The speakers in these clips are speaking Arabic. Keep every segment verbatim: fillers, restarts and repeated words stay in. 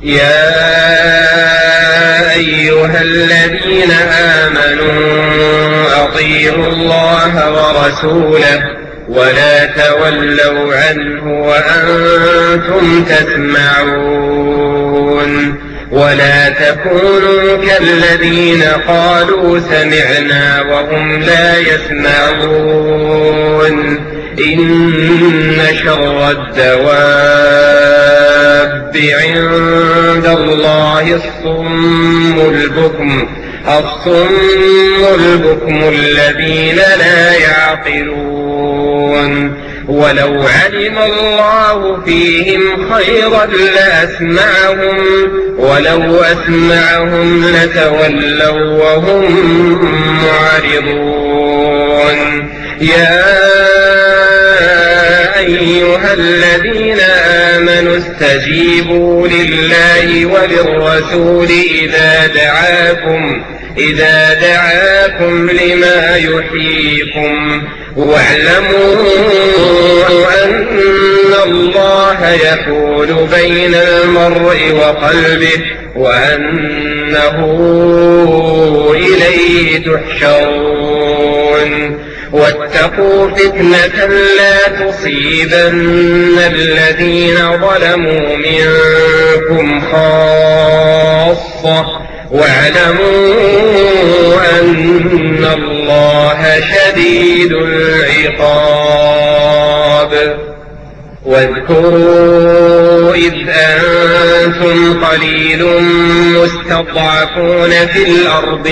يا أيها الذين آمنوا أطيعوا الله ورسوله ولا تولوا عنه وأنتم تسمعون ولا تكونوا كالذين قالوا سمعنا وهم لا يسمعون إن شر الدواب عند الله الصم البكم الصم البكم الذين لا يعقلون ولو علم الله فيهم خيرا لأسمعهم ولو أسمعهم لتولوا وهم معرضون يا أيها الذين آمنوا استجيبوا لله وللرسول إذا دعاكم إذا دعاكم لما يحييكم واعلموا أن الله يحول بين المرء وقلبه وأنه إليه تحشرون واتقوا فتنة لا تصيبن الذين ظلموا منكم خاصة واعلموا أن الله شديد العقاب واذكروا إذ أنتم قليل مستضعفون في الأرض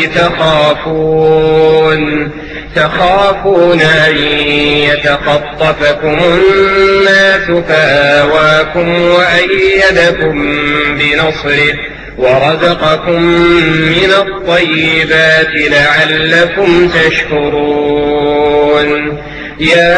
تخافون تخافون أن يتخطفكم الناس فآواكم وأيدكم بنصره ورزقكم من الطيبات لعلكم تشكرون يا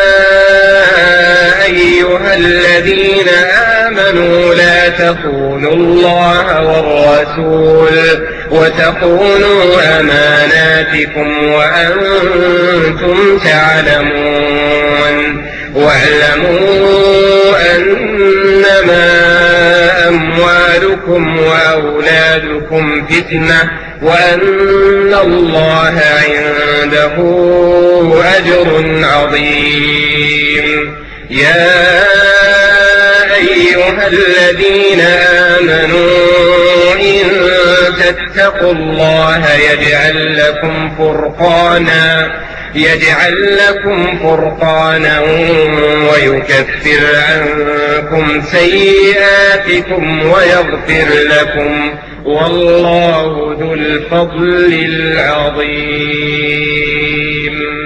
أيها الذين آمنوا لا تخونوا الله والرسول وتخونوا أماناتكم وأنتم تعلمون واعلموا أنما أموالكم وأولادكم فتنة وأن الله عنده أجر عظيم يا أيها الذين آمنوا إن تتقوا الله يجعل لكم فرقانا يجعل لكم فرقانا ويكفر عنكم سيئاتكم ويغفر لكم والله ذو الفضل العظيم.